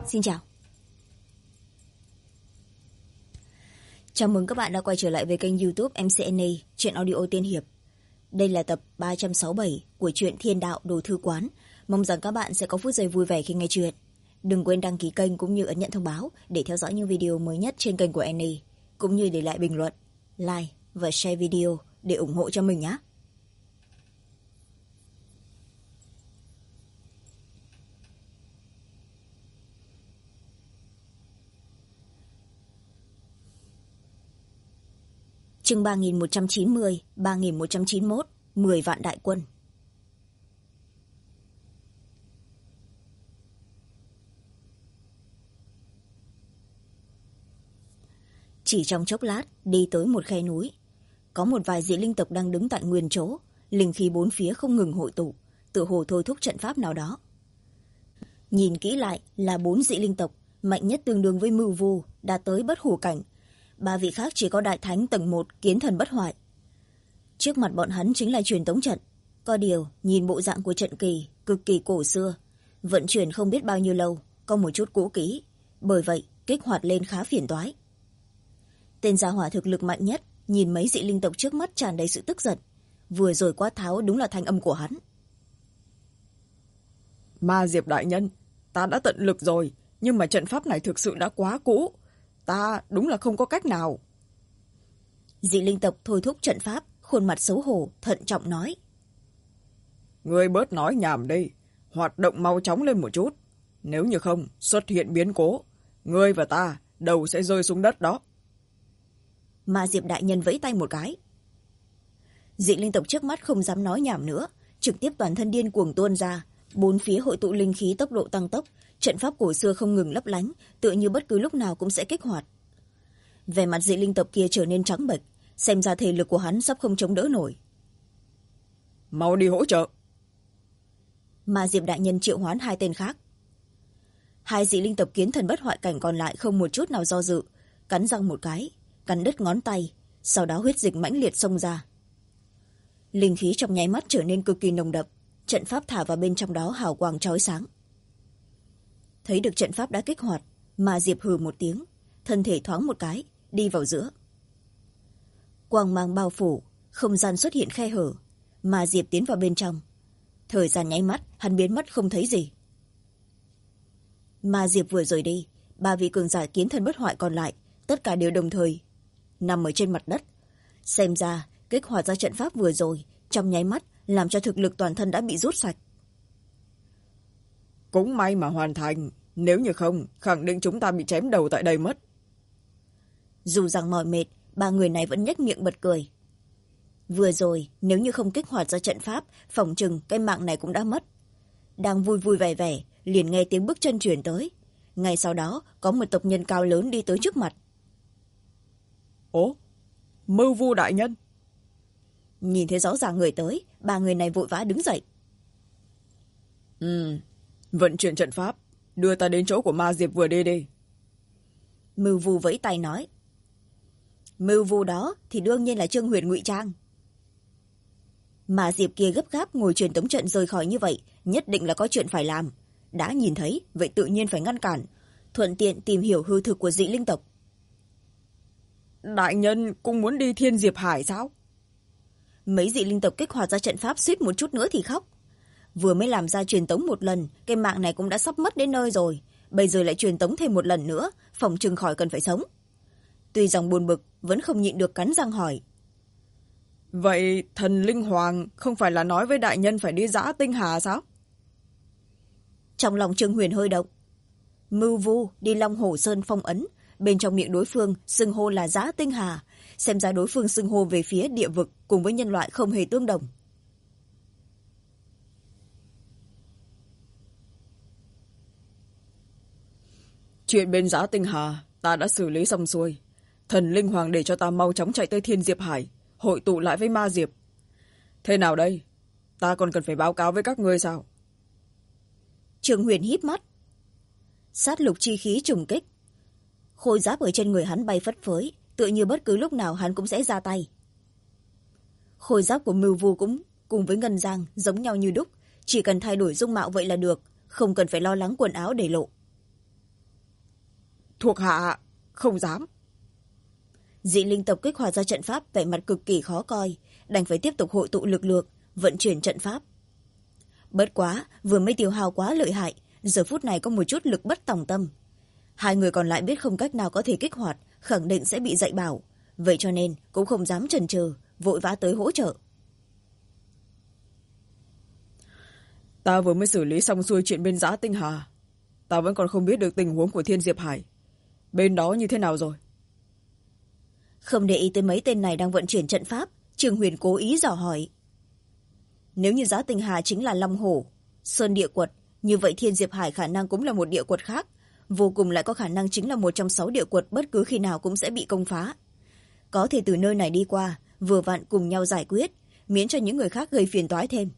Xin chào. Chào mừng các bạn đã quay trở lại với kênh YouTube MCNA, truyện audio tiên hiệp. Đây là tập 367 của truyện Thiên Đạo Đồ Thư Quán. Mong rằng các bạn sẽ có phút giây vui vẻ khi nghe truyện. Đừng quên đăng ký kênh cũng như ấn nhận thông báo để theo dõi những video mới nhất trên kênh của Annie, cũng như để lại bình luận, like và share video để ủng hộ cho mình nhé. Chương 3190, 3191, 10 vạn đại quân. Chỉ trong chốc lát, đi tới một khe núi. Có một vài dị linh tộc đang đứng tại nguyên chỗ, linh khí bốn phía không ngừng hội tụ, tựa hồ thôi thúc trận pháp nào đó. Nhìn kỹ lại là 4 dị linh tộc, mạnh nhất tương đương với Mưu Vu, đạt tới bất hủ cảnh. 3 vị khác chỉ có đại thánh tầng 1 kiến thần bất hoại. Trước mặt bọn hắn chính là truyền tống trận. Có điều, nhìn bộ dạng của trận kỳ, cực kỳ cổ xưa. Vận chuyển không biết bao nhiêu lâu, có một chút cũ kỹ. Bởi vậy, kích hoạt lên khá phiền toái. Tên gia hỏa thực lực mạnh nhất, nhìn mấy dị linh tộc trước mắt tràn đầy sự tức giận. Vừa rồi quát tháo đúng là thanh âm của hắn. Ma Diệp đại nhân, ta đã tận lực rồi, nhưng mà trận pháp này thực sự đã quá cũ. Ta đúng là không có cách nào. Dị linh tộc thôi thúc trận pháp, khuôn mặt xấu hổ, thận trọng nói. Ngươi bớt nói nhảm đi, hoạt động mau chóng lên một chút. Nếu như không, xuất hiện biến cố, ngươi và ta đầu sẽ rơi xuống đất đó. Ma Diệp đại nhân vẫy tay một cái. Dị linh tộc trước mắt không dám nói nhảm nữa, trực tiếp toàn thân điên cuồng tuôn ra, bốn phía hội tụ linh khí tốc độ tăng tốc, trận pháp cổ xưa không ngừng lấp lánh, tựa như bất cứ lúc nào cũng sẽ kích hoạt. Vẻ mặt dị linh tộc kia trở nên trắng bệch, xem ra thể lực của hắn sắp không chống đỡ nổi. Mau đi hỗ trợ. Ma Diệp đại nhân triệu hoán 2 tên khác. 2 dị linh tộc kiến thần bất hoại cảnh còn lại không một chút nào do dự, cắn răng một cái, cắn đứt ngón tay, sau đó huyết dịch mãnh liệt xông ra. Linh khí trong nháy mắt trở nên cực kỳ nồng đậm, trận pháp thả vào bên trong đó hào quang chói sáng. Thấy được trận pháp đã kích hoạt, Ma Diệp hừ một tiếng, thân thể thoáng một cái, đi vào giữa. Quang mang bao phủ, không gian xuất hiện khe hở, Ma Diệp tiến vào bên trong. Thời gian nháy mắt, hắn biến mất không thấy gì. Ma Diệp vừa rời đi, 3 vị cường giả kiến thần bất hoại còn lại, tất cả đều đồng thời nằm ở trên mặt đất. Xem ra, kích hoạt ra trận pháp vừa rồi, trong nháy mắt làm cho thực lực toàn thân đã bị rút sạch. Cũng may mà hoàn thành, nếu như không, khẳng định chúng ta bị chém đầu tại đây mất. Dù rằng mỏi mệt, 3 người này vẫn nhếch miệng bật cười. Vừa rồi, nếu như không kích hoạt ra trận pháp, phỏng chừng cái mạng này cũng đã mất. Đang vui vui vẻ vẻ, liền nghe tiếng bước chân chuyển tới. Ngay sau đó, có một tộc nhân cao lớn đi tới trước mặt. Ố, Mưu Vu đại nhân. Nhìn thấy rõ ràng người tới, 3 người này vội vã đứng dậy. Vận chuyển trận pháp, đưa ta đến chỗ của Ma Diệp vừa đi. Mưu Vu vẫy tay nói. Mưu Vu đó thì đương nhiên là Trương Huyền ngụy trang. Ma Diệp kia gấp gáp ngồi truyền tống trận rời khỏi như vậy, nhất định là có chuyện phải làm. Đã nhìn thấy, vậy tự nhiên phải ngăn cản, thuận tiện tìm hiểu hư thực của dị linh tộc. Đại nhân cũng muốn đi Thiên Diệp Hải sao? Mấy dị linh tộc kích hoạt ra trận pháp suýt một chút nữa thì khóc. Vừa mới làm ra truyền tống một lần, cái mạng này cũng đã sắp mất đến nơi rồi. Bây giờ lại truyền tống thêm một lần nữa, phòng chừng khỏi cần phải sống. Tuy rằng buồn bực, vẫn không nhịn được cắn răng hỏi. Vậy thần Linh Hoàng không phải là nói với đại nhân phải đi Dã Tinh Hà sao? Trong lòng Trương Huyền hơi động. Mưu Vu đi Long Hổ Sơn phong ấn, bên trong miệng đối phương xưng hô là Dã Tinh Hà, xem ra đối phương xưng hô về phía địa vực cùng với nhân loại không hề tương đồng. Chuyện bên Dã Tinh Hà ta đã xử lý xong xuôi. Thần Linh Hoàng để cho ta mau chóng chạy tới Thiên Diệp Hải, hội tụ lại với Ma Diệp. Thế nào đây? Ta còn cần phải báo cáo với các ngươi sao? Trương Huyền híp mắt. Sát lục chi khí trùng kích. Khôi giáp ở trên người hắn bay phất phới, tựa như bất cứ lúc nào hắn cũng sẽ ra tay. Khôi giáp của Mưu Vu cũng cùng với Ngân Giang giống nhau như đúc, chỉ cần thay đổi dung mạo vậy là được, không cần phải lo lắng quần áo để lộ. Thuộc hạ không dám. Dị linh tộc kích hoạt ra trận pháp, vẻ mặt cực kỳ khó coi, đành phải tiếp tục hội tụ lực lượng vận chuyển trận pháp. Bất quá vừa mới tiêu hao quá lợi hại, giờ phút này có một chút lực bất tòng tâm. Hai người còn lại biết không cách nào có thể kích hoạt, khẳng định sẽ bị dạy bảo, vậy cho nên cũng không dám chần chừ, vội vã tới hỗ trợ. Ta vừa mới xử lý xong xuôi chuyện bên Giã Tinh Hà, ta vẫn còn không biết được tình huống của Thiên Diệp Hải. Bên đó như thế nào rồi? Không để ý tới mấy tên này đang vận chuyển trận pháp, Trương Huyền cố ý dò hỏi. Nếu như Giã Tinh Hà chính là Long Hổ, Sơn Địa Quật, như vậy Thiên Diệp Hải khả năng cũng là một địa quật khác, vô cùng lại có khả năng chính là một trong 6 địa quật bất cứ khi nào cũng sẽ bị công phá. Có thể từ nơi này đi qua, vừa vặn cùng nhau giải quyết, miễn cho những người khác gây phiền toái thêm.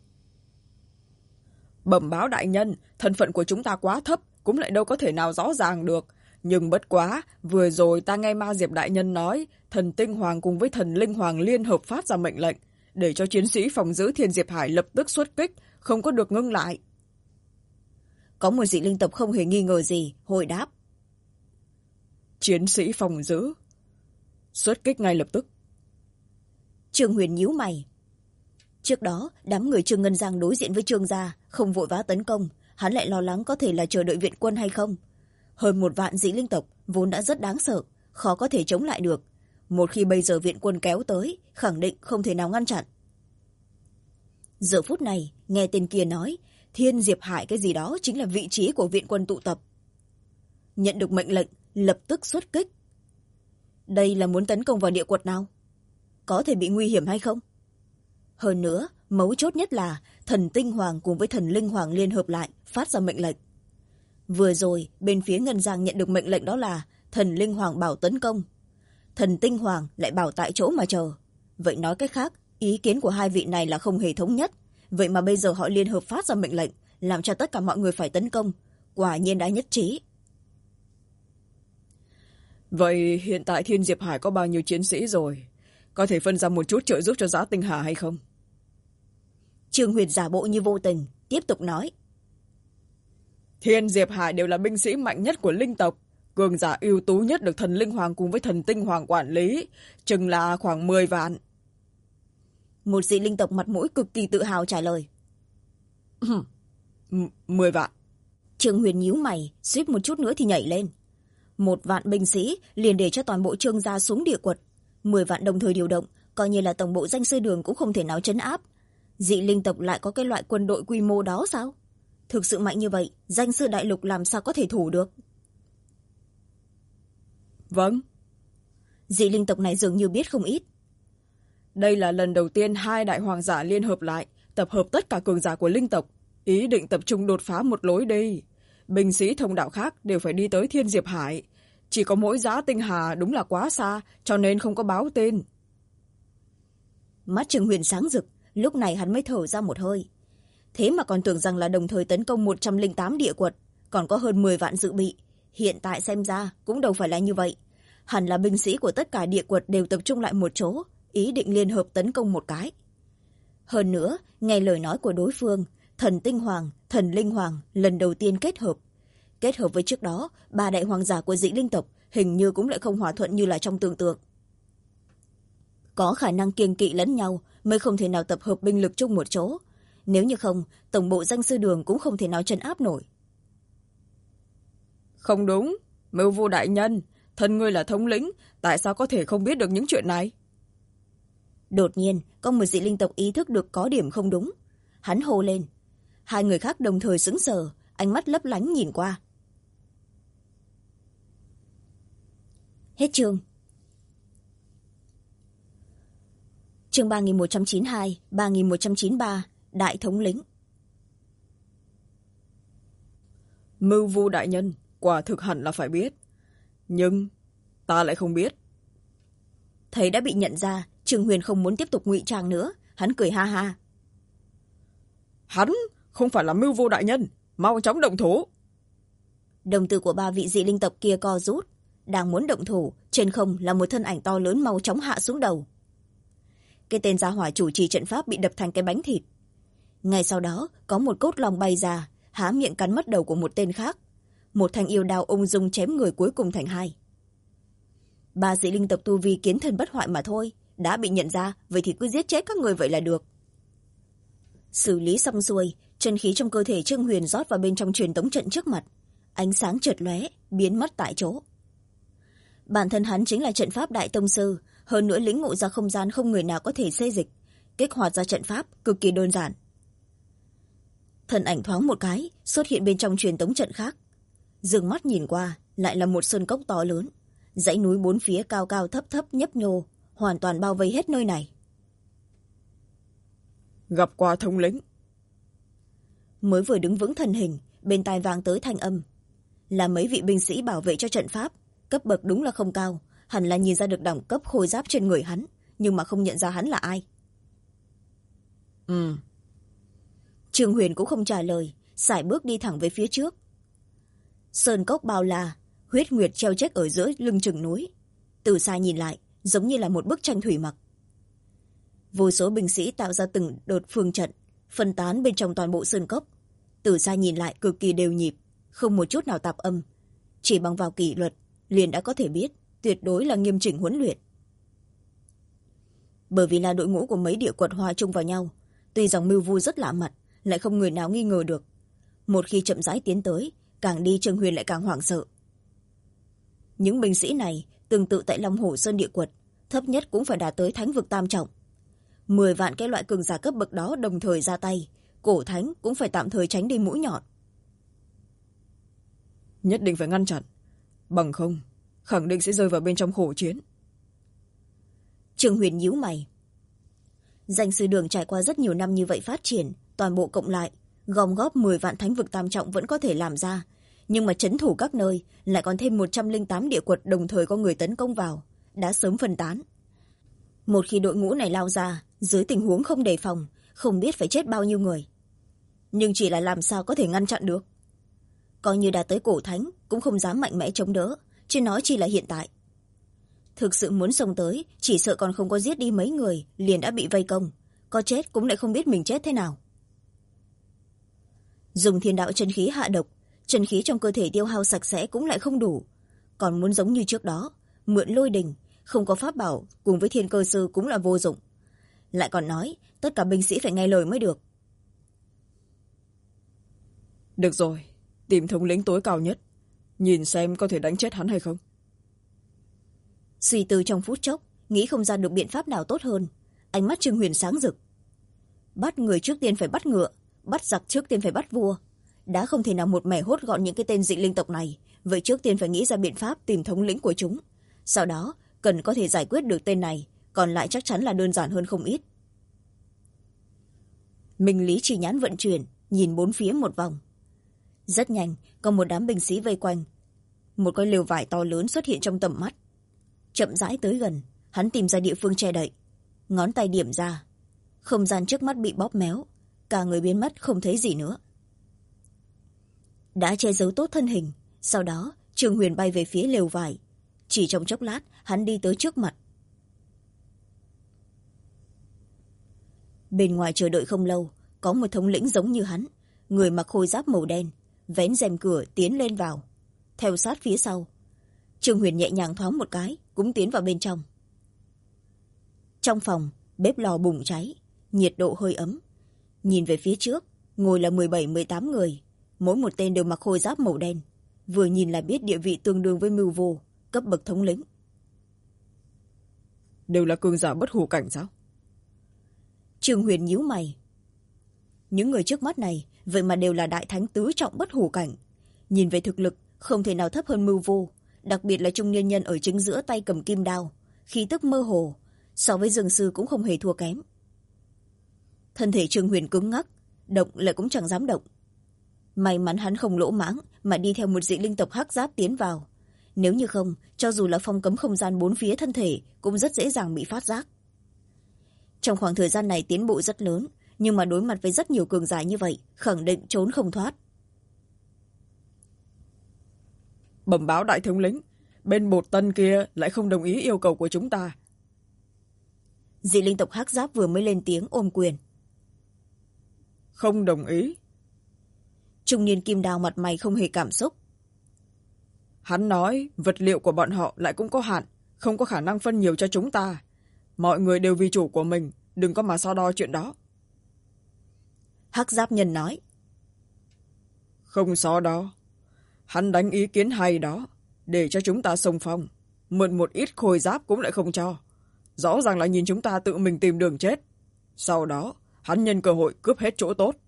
Bẩm báo đại nhân, thân phận của chúng ta quá thấp, cũng lại đâu có thể nào rõ ràng được. Nhưng bất quá, vừa rồi ta nghe Ma Diệp đại nhân nói, thần Tinh Hoàng cùng với thần Linh Hoàng liên hợp phát ra mệnh lệnh, để cho chiến sĩ phòng giữ Thiên Diệp Hải lập tức xuất kích, không có được ngưng lại. Có một dị linh tộc không hề nghi ngờ gì, hồi đáp. Chiến sĩ phòng giữ xuất kích ngay lập tức. Trương Huyền nhíu mày. Trước đó đám người Trương Ngân Giang đối diện với Trương gia không vội vã tấn công, hắn lại lo lắng có thể là chờ đợi viện quân hay không. Hơn 1 vạn dị linh tộc vốn đã rất đáng sợ, khó có thể chống lại được. Một khi bây giờ viện quân kéo tới, khẳng định không thể nào ngăn chặn. Giờ phút này nghe tên kia nói Thiên Diệp Hải cái gì đó chính là vị trí của viện quân tụ tập. Nhận được mệnh lệnh lập tức xuất kích. Đây là muốn tấn công vào địa quật nào? Có thể bị nguy hiểm hay không? Hơn nữa, mấu chốt nhất là thần Tinh Hoàng cùng với thần Linh Hoàng liên hợp lại phát ra mệnh lệnh. Vừa rồi bên phía Ngân Giang nhận được mệnh lệnh đó là thần Linh Hoàng bảo tấn công, thần Tinh Hoàng lại bảo tại chỗ mà chờ. Vậy nói cách khác, ý kiến của hai vị này là không hề thống nhất, vậy mà bây giờ họ liên hợp phát ra mệnh lệnh làm cho tất cả mọi người phải tấn công, quả nhiên đã nhất trí. Vậy hiện tại Thiên Diệp Hải có bao nhiêu chiến sĩ rồi? Có thể phân ra một chút trợ giúp cho Giã Tinh Hà hay không? Trương Huyền giả bộ như vô tình tiếp tục nói. Thiên Diệp Hải đều là binh sĩ mạnh nhất của linh tộc, cường giả ưu tú nhất được thần Linh Hoàng cùng với thần Tinh Hoàng quản lý, chừng là khoảng 10 vạn. Một dị linh tộc mặt mũi cực kỳ tự hào trả lời. 10 vạn. Trương Huyền nhíu mày, suýt một chút nữa thì nhảy lên. 1 vạn binh sĩ liền để cho toàn bộ Trương gia xuống địa quật. 10 vạn đồng thời điều động, coi như là tổng bộ danh sư đường cũng không thể nào trấn áp. Dị linh tộc lại có cái loại quân đội quy mô đó sao? Thực sự mạnh như vậy, danh sư đại lục làm sao có thể thủ được? Vâng. Dị linh tộc này dường như biết không ít. Đây là lần đầu tiên 2 đại hoàng giả liên hợp lại, tập hợp tất cả cường giả của linh tộc, ý định tập trung đột phá một lối đi. Binh sĩ thông đạo khác đều phải đi tới Thiên Diệp Hải. Chỉ có mỗi Giã Tinh Hà đúng là quá xa, cho nên không có báo tên. Mắt Trương Huyền sáng rực, lúc này hắn mới thở ra một hơi. Thế mà còn tưởng rằng là đồng thời tấn công 108 địa quật, còn có hơn 10 vạn dự bị. Hiện tại xem ra cũng đâu phải là như vậy. Hẳn là binh sĩ của tất cả địa quật đều tập trung lại một chỗ, ý định liên hợp tấn công một cái. Hơn nữa, nghe lời nói của đối phương, thần Tinh Hoàng, thần Linh Hoàng lần đầu tiên kết hợp. Kết hợp với trước đó, 3 đại hoàng giả của dị linh tộc hình như cũng lại không hòa thuận như là trong tưởng tượng. Có khả năng kiêng kỵ lẫn nhau mới không thể nào tập hợp binh lực chung một chỗ. Nếu như không, tổng bộ danh sư đường cũng không thể nào trấn áp nổi. Không đúng, Mưu Vô đại nhân, thân ngươi là thống lĩnh, tại sao có thể không biết được những chuyện này? Đột nhiên, có một dị linh tộc ý thức được có điểm không đúng. Hắn hô lên. 2 người khác đồng thời sững sờ, ánh mắt lấp lánh nhìn qua. Hết chương. Chương 3192, 3193, Đại thống lĩnh. Mưu Vô đại nhân, quả thực hẳn là phải biết. Nhưng ta lại không biết. Thấy đã bị nhận ra, Trương Huyền không muốn tiếp tục ngụy trang nữa, hắn cười ha ha. Hắn không phải là Mưu Vô đại nhân, mau chóng động thủ. Đồng tử của 3 vị dị linh tộc kia co rút, đang muốn động thủ, trên không là một thân ảnh to lớn mau chóng hạ xuống đầu. Cái tên gia hỏa chủ trì trận pháp bị đập thành cái bánh thịt. Ngay sau đó có một cốt long bay ra, há miệng cắn mất đầu của một tên khác. một thanh yêu đao ung dung chém người cuối cùng thành hai. Ba dị linh tộc tu vi kiến thân bất hoại mà thôi, đã bị nhận ra, vậy thì cứ giết chết các người vậy là được. Xử lý xong xuôi, chân khí trong cơ thể Trương Huyền rót vào bên trong truyền tống trận trước mặt, ánh sáng chợt lóe, biến mất tại chỗ. Bản thân hắn chính là trận pháp đại tông sư, hơn nữa lĩnh ngộ ra không gian không người nào có thể xê dịch, kích hoạt ra trận pháp cực kỳ đơn giản. Thân ảnh thoáng một cái xuất hiện bên trong truyền tống trận khác, dừng mắt nhìn qua lại là một sơn cốc to lớn, dãy núi bốn phía cao cao thấp thấp nhấp nhô, hoàn toàn bao vây hết nơi này. Gặp qua thống lĩnh. Mới vừa đứng vững thân hình, bên tai vang tới thanh âm là mấy vị binh sĩ bảo vệ cho trận pháp, cấp bậc đúng là không cao, hẳn là nhìn ra được đẳng cấp khôi giáp trên người hắn, nhưng mà không nhận ra hắn là ai. Trương Huyền cũng không trả lời, sải bước đi thẳng về phía trước. Sơn cốc bao la, huyết nguyệt treo chết ở giữa lưng chừng núi, từ xa nhìn lại giống như là một bức tranh thủy mặc. Vô số binh sĩ tạo ra từng đợt phương trận, phân tán bên trong toàn bộ sơn cốc, từ xa nhìn lại cực kỳ đều nhịp, không một chút nào tạp âm, chỉ bằng vào kỷ luật liền đã có thể biết tuyệt đối là nghiêm chỉnh huấn luyện. Bởi vì là đội ngũ của mấy địa quật hòa chung vào nhau, tuy rằng mưu vu rất lạ mặt, lại không người nào nghi ngờ được. Một khi chậm rãi tiến tới, càng đi Trương Huyền lại càng hoảng sợ. Những binh sĩ này tương tự tại Long Hổ Sơn địa quật, thấp nhất cũng phải đạt tới thánh vực tam trọng. 10 vạn cái loại cường giả cấp bậc đó đồng thời ra tay, cổ thánh cũng phải tạm thời tránh đi mũi nhọn. Nhất định phải ngăn chặn, bằng không khẳng định sẽ rơi vào bên trong khổ chiến. Trương Huyền nhíu mày. Danh sư đường trải qua rất nhiều năm như vậy phát triển, toàn bộ cộng lại gom góp 10 vạn thánh vực tam trọng vẫn có thể làm ra, nhưng mà trấn thủ các nơi lại còn thêm 108 địa quật đồng thời có người tấn công vào, đã sớm phân tán. Một khi đội ngũ này lao ra, dưới tình huống không đề phòng, không biết phải chết bao nhiêu người. Nhưng chỉ là làm sao có thể ngăn chặn được. Coi như đã tới cổ thánh cũng không dám mạnh mẽ chống đỡ, chứ nói chỉ là hiện tại. Thực sự muốn xông tới, chỉ sợ còn không có giết đi mấy người liền đã bị vây công, có chết cũng lại không biết mình chết thế nào. Dùng thiên đạo chân khí hạ độc, chân khí trong cơ thể tiêu hao sạch sẽ cũng lại không đủ, còn muốn giống như trước đó mượn lôi đình, không có pháp bảo cùng với thiên cơ sư cũng là vô dụng. Lại còn nói tất cả binh sĩ phải nghe lời mới được. Được rồi, tìm thống lĩnh tối cao nhất, nhìn xem có thể đánh chết hắn hay không. Suy tư trong phút chốc, nghĩ không ra được biện pháp nào tốt hơn, ánh mắt Trương Huyền sáng rực. Bắt người trước tiên phải bắt ngựa, bắt giặc trước tiên phải bắt vua. Đã không thể nào một mẻ hốt gọn những cái tên dị linh tộc này, vậy trước tiên phải nghĩ ra biện pháp tìm thống lĩnh của chúng. Sau đó cần có thể giải quyết được tên này, còn lại chắc chắn là đơn giản hơn không ít. Minh lý chỉ nhãn vận chuyển, nhìn bốn phía một vòng. Rất nhanh có một đám binh sĩ vây quanh, một cái lều vải to lớn xuất hiện trong tầm mắt. Chậm rãi tới gần, hắn tìm ra địa phương che đậy, ngón tay điểm ra, không gian trước mắt bị bóp méo, cả người biến mất không thấy gì nữa. Đã che giấu tốt thân hình, sau đó Trương Huyền bay về phía lều vải, chỉ trong chốc lát hắn đi tới trước mặt. Bên ngoài chờ đợi không lâu, có một thống lĩnh giống như hắn, người mặc khôi giáp màu đen, vén rèm cửa tiến lên vào, theo sát phía sau. Trương Huyền nhẹ nhàng thoáng một cái cũng tiến vào bên trong. Trong phòng bếp lò bùng cháy, nhiệt độ hơi ấm. Nhìn về phía trước ngồi là 17-18 người, mỗi một tên đều mặc khôi giáp màu đen, vừa nhìn là biết địa vị tương đương với mưu vô, cấp bậc thống lĩnh. Đều là cường giả bất hủ cảnh sao? Trương Huyền nhíu mày. Những người trước mắt này vậy mà đều là đại thánh tứ trọng bất hủ cảnh, nhìn về thực lực không thể nào thấp hơn mưu vô, đặc biệt là trung niên nhân ở chính giữa tay cầm kim đao, khí tức mơ hồ, so với dường sư cũng không hề thua kém. Thân thể Trương Huyền cứng ngắc, động lại cũng chẳng dám động. May mắn hắn không lỗ mãng mà đi theo một dị linh tộc hắc giáp tiến vào, nếu như không, cho dù là phong cấm không gian bốn phía thân thể cũng rất dễ dàng bị phát giác. Trong khoảng thời gian này tiến bộ rất lớn, nhưng mà đối mặt với rất nhiều cường giả như vậy, khẳng định trốn không thoát. Bẩm báo đại thống lĩnh, bên Bột Tân kia lại không đồng ý yêu cầu của chúng ta. Dị linh tộc hắc giáp vừa mới lên tiếng ôm quyền. Không đồng ý? Trung niên kim đào mặt mày không hề cảm xúc. Hắn nói vật liệu của bọn họ lại cũng có hạn, không có khả năng phân nhiều cho chúng ta. Mọi người đều vì chủ của mình, đừng có mà so đo chuyện đó. Hắc giáp nhân nói. Không so đo. Hắn đánh ý kiến hay đó, để cho chúng ta xông phong. Mượn một ít khôi giáp cũng lại không cho. Rõ ràng là nhìn chúng ta tự mình tìm đường chết. Sau đó, hắn nhân cơ hội cướp hết chỗ tốt.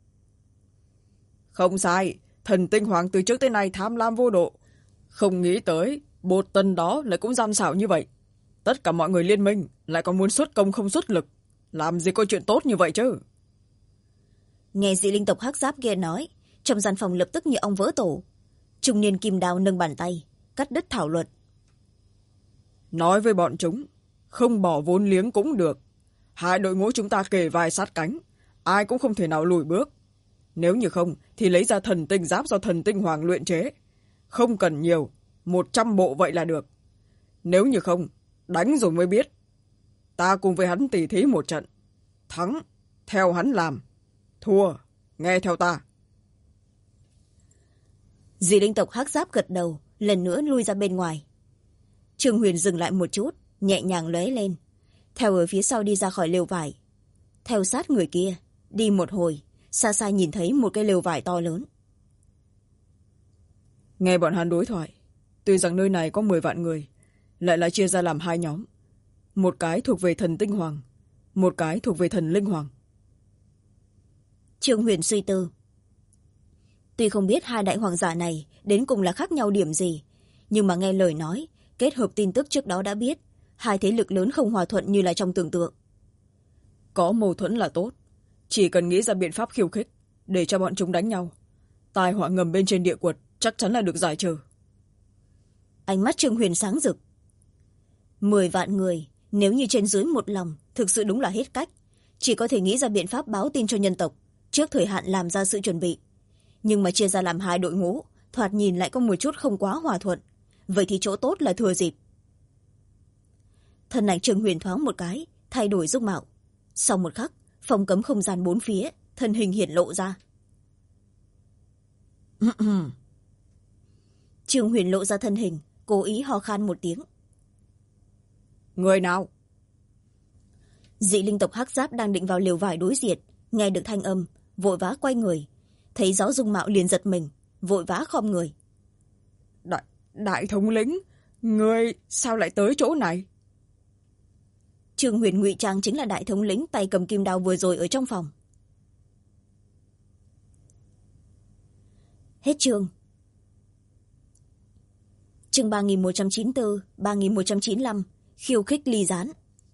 Không sai, thần tinh hoàng từ trước tới nay tham lam vô độ. Không nghĩ tới, bột tân đó lại cũng gian xảo như vậy. Tất cả mọi người liên minh lại còn muốn xuất công không xuất lực. Làm gì có chuyện tốt như vậy chứ? Nghe dị linh tộc hắc giáp kia nói, trong gian phòng lập tức như ong vỡ tổ. Trung niên kim đao nâng bàn tay, cắt đứt thảo luận. Nói với bọn chúng, không bỏ vốn liếng cũng được. Hai đội ngũ chúng ta kề vai sát cánh, ai cũng không thể nào lùi bước. Nếu như không, thì lấy ra thần tinh giáp do thần tinh hoàng luyện chế. Không cần nhiều, 100 bộ vậy là được. Nếu như không, đánh rồi mới biết. Ta cùng với hắn tỉ thí một trận. Thắng, theo hắn làm. Thua, nghe theo ta. Dị linh tộc hắc giáp gật đầu, lần nữa lui ra bên ngoài. Trương Huyền dừng lại một chút, nhẹ nhàng lóe lên, theo ở phía sau đi ra khỏi lều vải. Theo sát người kia, đi một hồi, xa xa nhìn thấy một cái lều vải to lớn. Nghe bọn hắn đối thoại, tuy rằng nơi này có 10 vạn người, lại là chia ra làm hai nhóm. Một cái thuộc về thần tinh hoàng, một cái thuộc về thần linh hoàng. Trương Huyền suy tư. Tuy không biết hai đại hoàng giả này đến cùng là khác nhau điểm gì, nhưng mà nghe lời nói, kết hợp tin tức trước đó đã biết, hai thế lực lớn không hòa thuận như là trong tưởng tượng. Có mâu thuẫn là tốt, chỉ cần nghĩ ra biện pháp khiêu khích để cho bọn chúng đánh nhau, tai họa ngầm bên trên địa quật chắc chắn là được giải trừ. Ánh mắt Trương Huyền sáng rực. 10 vạn người, nếu như trên dưới một lòng, thực sự đúng là hết cách. Chỉ có thể nghĩ ra biện pháp báo tin cho nhân tộc, trước thời hạn làm ra sự chuẩn bị. Nhưng mà chia ra làm hai đội ngũ, thoạt nhìn lại có một chút không quá hòa thuận. Vậy thì chỗ tốt là thừa dịp. Thân ảnh Trương Huyền thoáng một cái, thay đổi dung mạo. Sau một khắc, phòng cấm không gian bốn phía, thân hình hiển lộ ra. Trương Huyền lộ ra thân hình, cố ý ho khan một tiếng. Người nào? Dị linh tộc hắc giáp đang định vào lều vải đối diện, nghe được thanh âm, vội vã quay người, thấy rõ dung mạo liền giật mình, vội vã khom người. Đại thống lĩnh, người sao lại tới chỗ này? Trương Huyền ngụy trang chính là đại thống lĩnh tay cầm kim đao vừa rồi ở trong phòng. Hết chương. Chương 3194, 3195, khiêu khích ly gián.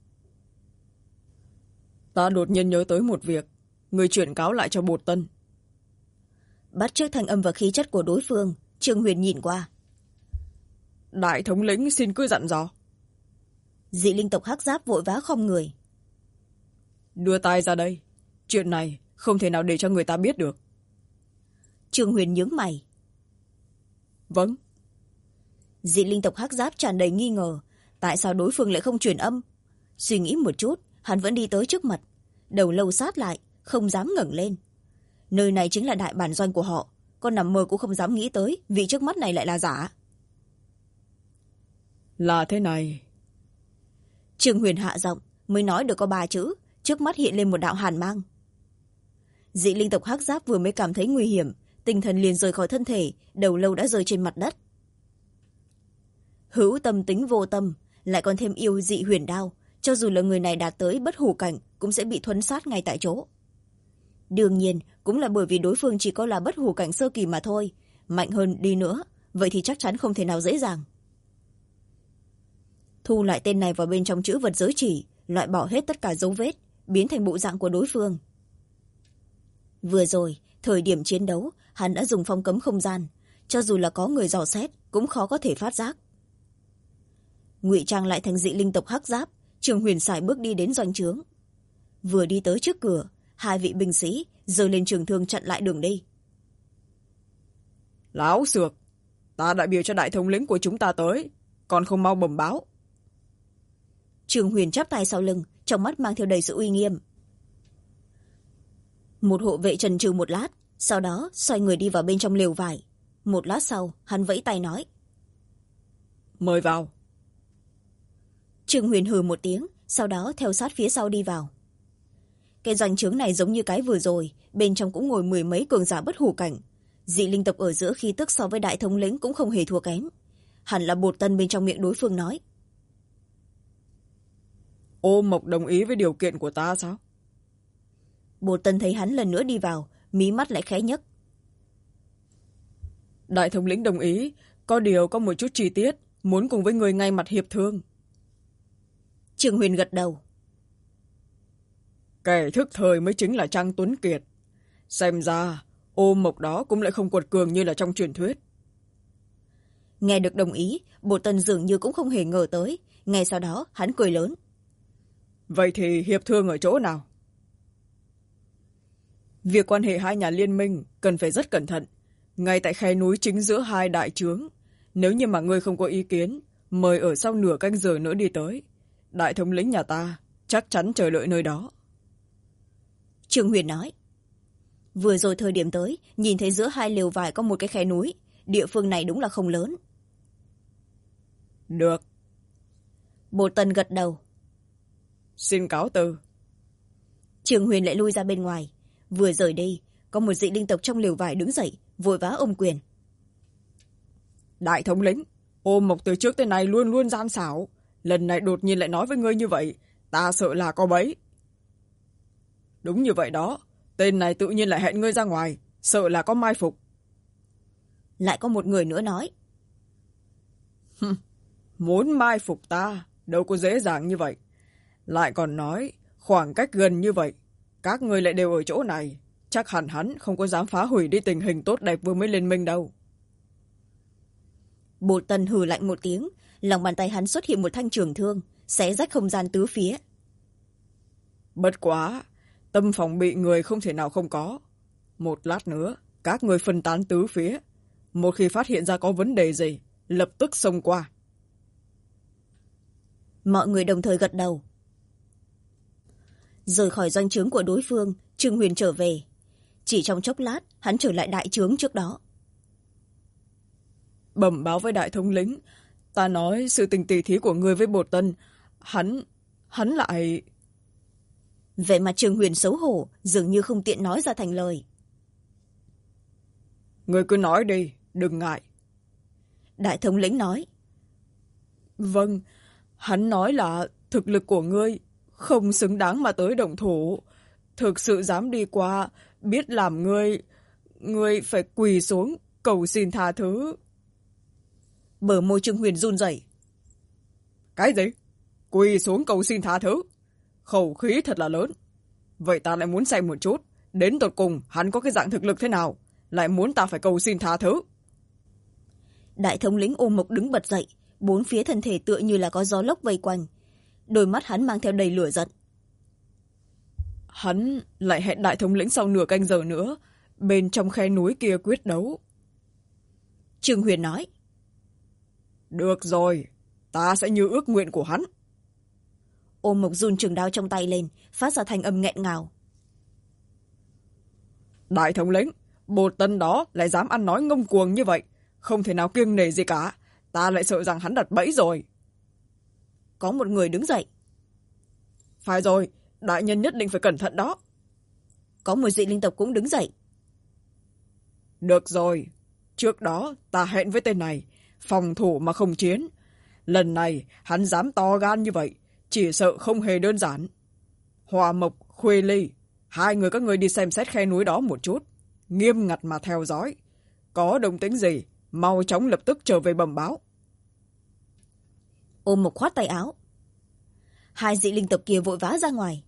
Ta đột nhiên nhớ tới một việc, người chuyển cáo lại cho Bột Tân. Bắt chước thanh âm và khí chất của đối phương, Trương Huyền nhìn qua. Đại thống lĩnh xin cứ dặn dò. Dị linh tộc hắc giáp vội vã khom người. Đưa tay ra đây, chuyện này không thể nào để cho người ta biết được. Trương Huyền nhướng mày. Vâng. Dị linh tộc hắc giáp tràn đầy nghi ngờ, tại sao đối phương lại không truyền âm. Suy nghĩ một chút, hắn vẫn đi tới trước mặt, đầu lâu sát lại, không dám ngẩng lên. Nơi này chính là đại bản doanh của họ, con nằm mơ cũng không dám nghĩ tới vị trước mắt này lại là giả. Là thế này. Trương Huyền hạ giọng, mới nói được có 3 chữ, trước mắt hiện lên một đạo hàn mang. Dị linh tộc hắc giáp vừa mới cảm thấy nguy hiểm, tinh thần liền rời khỏi thân thể, đầu lâu đã rơi trên mặt đất. Hữu tâm tính vô tâm, lại còn thêm yêu dị huyền đao, cho dù là người này đạt tới bất hủ cảnh cũng sẽ bị thuấn sát ngay tại chỗ. Đương nhiên cũng là bởi vì đối phương chỉ có là bất hủ cảnh sơ kỳ mà thôi, mạnh hơn đi nữa vậy thì chắc chắn không thể nào dễ dàng. Thu lại tên này vào bên trong chữ vật giới chỉ, loại bỏ hết tất cả dấu vết, biến thành bộ dạng của đối phương. Vừa rồi thời điểm chiến đấu hắn đã dùng phong cấm không gian, cho dù là có người dò xét cũng khó có thể phát giác. Ngụy trang lại thành dị linh tộc hắc giáp, Trương Huyền sải bước đi đến doanh trướng. Vừa đi tới trước cửa, 2 vị binh sĩ giơ lên trường thương chặn lại đường đi. Láo xược, ta đại biểu cho đại thống lĩnh của chúng ta tới, còn không mau bẩm báo. Trương Huyền chắp tay sau lưng, trong mắt mang theo đầy sự uy nghiêm. Một hộ vệ chần chừ một lát, sau đó xoay người đi vào bên trong lều vải. Một lát sau hắn vẫy tay nói. mời vào. Trương Huyền hừ một tiếng, sau đó theo sát phía sau đi vào. Cái doanh trướng này giống như cái vừa rồi, bên trong cũng ngồi mười mấy cường giả bất hủ cảnh. Dị linh tộc ở giữa khí tức so với đại thống lĩnh cũng không hề thua kém. Hẳn là Bột Tân bên trong miệng đối phương nói. Ô Mộc đồng ý với điều kiện của ta sao? Bột Tân thấy hắn lần nữa đi vào, mí mắt lại khẽ nhấc. Đại thống lĩnh đồng ý, có điều có một chút chi tiết, muốn cùng với người ngay mặt hiệp thương. Trương Huyền gật đầu. Kẻ thức thời mới chính là Trang Tuấn Kiệt. Xem ra Ô Mộc đó cũng lại không quật cường như là trong truyền thuyết. Nghe được đồng ý, Bột Tân dường như cũng không hề ngờ tới. Ngay sau đó hắn cười lớn. Vậy thì hiệp thương ở chỗ nào? Việc quan hệ hai nhà liên minh cần phải rất cẩn thận. Ngay tại khe núi chính giữa hai đại trướng. Nếu như mà ngươi không có ý kiến, mời ở sau nửa canh giờ nữa đi tới. Đại thống lĩnh nhà ta chắc chắn chờ đợi nơi đó. Trương Huyền nói. Vừa rồi thời điểm tới, nhìn thấy giữa hai lều vải có một cái khe núi. Địa phương này đúng là không lớn. Được. Bột Tân gật đầu. Xin cáo từ. Trương Huyền lại lui ra bên ngoài. Vừa rời đi, có một dị linh tộc trong lều vải đứng dậy, vội vã ôm quyền. Đại thống lĩnh, Ô Mộc từ trước tới nay luôn luôn gian xảo. Lần này đột nhiên lại nói với ngươi như vậy, ta sợ là có bẫy. Đúng như vậy đó, tên này tự nhiên lại hẹn ngươi ra ngoài, sợ là có mai phục. Lại có một người nữa nói. Muốn mai phục ta, đâu có dễ dàng như vậy. Lại còn nói, khoảng cách gần như vậy, các ngươi lại đều ở chỗ này, chắc hẳn hắn không có dám phá hủy đi tình hình tốt đẹp vừa mới lên minh đâu. Bột Tân hừ lạnh một tiếng, lòng bàn tay hắn xuất hiện một thanh trường thương, xé rách không gian tứ phía. Bất quá, tâm phòng bị người không thể nào không có. Một lát nữa, các người phân tán tứ phía. Một khi phát hiện ra có vấn đề gì, lập tức xông qua. Mọi người đồng thời gật đầu. Rời khỏi doanh trướng của đối phương, Trương Huyền trở về. Chỉ trong chốc lát, hắn trở lại đại trướng trước đó. Bẩm báo với đại thống lĩnh, ta nói sự tình tỉ thí của người với Bột Tân, hắn lại... Vẻ mặt Trương Huyền xấu hổ, dường như không tiện nói ra thành lời. Người cứ nói đi, đừng ngại. Đại thống lĩnh nói. Vâng, hắn nói là thực lực của ngươi không xứng đáng mà tới động thủ. Thực sự dám đi qua, biết làm ngươi phải quỳ xuống cầu xin tha thứ. Bờ môi Trương Huyền run rẩy. Cái gì? Quỳ xuống cầu xin tha thứ? Khẩu khí thật là lớn. Vậy ta lại muốn xem một chút, đến tột cùng hắn có cái dạng thực lực thế nào, lại muốn ta phải cầu xin tha thứ. Đại thống lĩnh Ô Mộc đứng bật dậy, bốn phía thân thể tựa như là có gió lốc vây quanh. Đôi mắt hắn mang theo đầy lửa giận. Hắn lại hẹn đại thống lĩnh sau nửa canh giờ nữa, bên trong khe núi kia quyết đấu. Trương Huyền nói. Được rồi, ta sẽ như ước nguyện của hắn. Ô Mộc run trường đao trong tay lên, phát ra thanh âm nghẹn ngào. Đại thống lĩnh, Bột Tân đó lại dám ăn nói ngông cuồng như vậy, không thể nào kiêng nể gì cả, ta lại sợ rằng hắn đặt bẫy rồi. Có một người đứng dậy. Phải rồi, đại nhân nhất định phải cẩn thận đó. Có một dị linh tộc cũng đứng dậy. Được rồi, trước đó ta hẹn với tên này, phòng thủ mà không chiến. Lần này hắn dám to gan như vậy, chỉ sợ không hề đơn giản. Hòa Mộc, Khuê Ly, hai người các ngươi đi xem xét khe núi đó một chút, nghiêm ngặt mà theo dõi. Có động tĩnh gì, mau chóng lập tức trở về bẩm báo. Ô Mộc khoát tay áo. Hai dị linh tộc kia vội vã ra ngoài.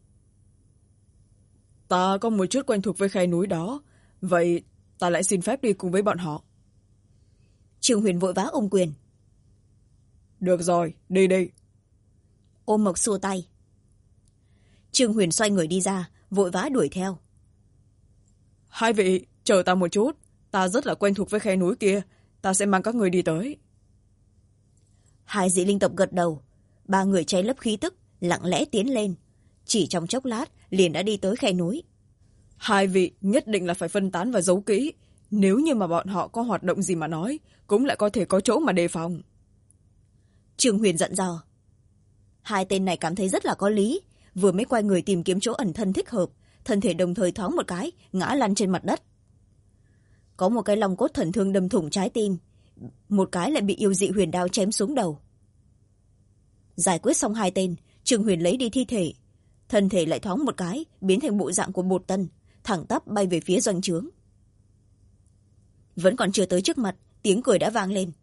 Ta có một chút quen thuộc với khe núi đó, vậy ta lại xin phép đi cùng với bọn họ. Trương Huyền vội vã ôm quyền. Được rồi, đi đi. Ô Mộc xua tay. Trương Huyền xoay người đi ra, vội vã đuổi theo. Hai vị, chờ ta một chút, ta rất là quen thuộc với khe núi kia, ta sẽ mang các người đi tới. Hai dị linh tộc gật đầu, ba người cháy lấp khí tức, lặng lẽ tiến lên. Chỉ trong chốc lát, liền đã đi tới khe núi. Hai vị nhất định là phải phân tán và giấu kỹ, nếu như mà bọn họ có hoạt động gì mà nói, cũng lại có thể có chỗ mà đề phòng. Trương Huyền giận dò. Hai tên này cảm thấy rất là có lý, vừa mới quay người tìm kiếm chỗ ẩn thân thích hợp, thân thể đồng thời thoáng một cái ngã lăn trên mặt đất. Có một cái long cốt thần thương đâm thủng trái tim, một cái lại bị yêu dị huyền đao chém xuống đầu. Giải quyết xong hai tên, Trương Huyền lấy đi thi thể, thân thể lại thoáng một cái biến thành bộ dạng của Bột Tân, thẳng tắp bay về phía doanh trướng. Vẫn còn chưa tới trước mặt, tiếng cười đã vang lên.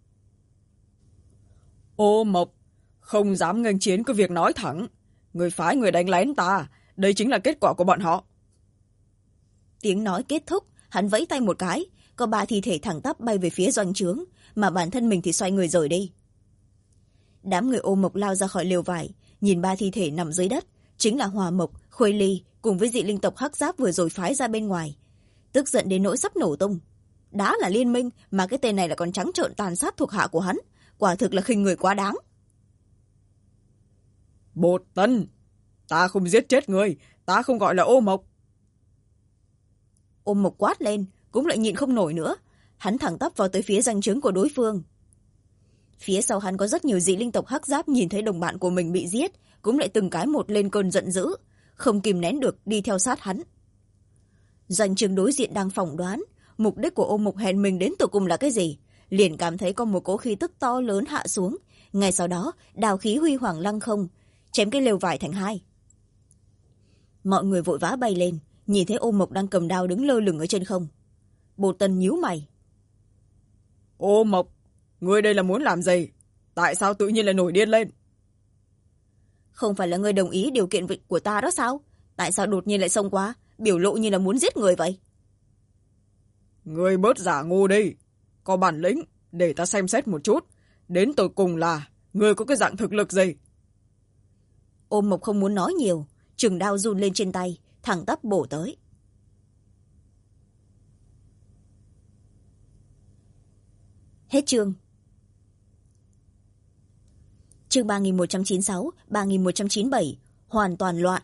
Ô Mộc, không dám nghênh chiến cứ việc nói thẳng. Người phái người đánh lén ta, đây chính là kết quả của bọn họ. Tiếng nói kết thúc, hắn vẫy tay một cái, có 3 thi thể thẳng tắp bay về phía doanh trướng, mà bản thân mình thì xoay người rời đi. Đám người Ô Mộc lao ra khỏi lều vải, nhìn 3 thi thể nằm dưới đất, chính là Hòa Mộc, Khuê Ly cùng với dị linh tộc Hắc Giáp vừa rồi phái ra bên ngoài, tức giận đến nỗi sắp nổ tung. Đã là liên minh mà cái tên này là còn trắng trợn tàn sát thuộc hạ của hắn, quả thực là khinh người quá đáng. Bột Tân, ta không giết chết người, ta không gọi là Ô Mộc. Ô Mộc quát lên, cũng lại nhịn không nổi nữa, hắn thẳng tắp vào tới phía doanh trướng của đối phương. Phía sau hắn có rất nhiều dị linh tộc Hắc Giáp nhìn thấy đồng bạn của mình bị giết, cũng lại từng cái một lên cơn giận dữ, không kìm nén được đi theo sát hắn. Doanh trướng đối diện đang phỏng đoán mục đích của Ô Mộc hẹn mình đến tụi cùng là cái gì, liền cảm thấy có một cỗ khí tức to lớn hạ xuống, ngay sau đó đào khí huy hoàng lăng không, chém cái lều vải thành hai. Mọi người vội vã bay lên, nhìn thấy Ô Mộc đang cầm đao đứng lơ lửng ở trên không. Bột Tân nhíu mày. Ô Mộc, ngươi đây là muốn làm gì? Tại sao tự nhiên lại nổi điên lên? Không phải là ngươi đồng ý điều kiện của ta đó sao? Tại sao đột nhiên lại xông qua, biểu lộ như là muốn giết người vậy? Ngươi bớt giả ngu đi, có bản lĩnh để ta xem xét một chút, đến tột cùng là ngươi có cái dạng thực lực gì? Ô Mộc không muốn nói nhiều, chừng đao run lên trên tay, thẳng tắp bổ tới. Hết chương. Chương 3196, 3197, hoàn toàn loạn.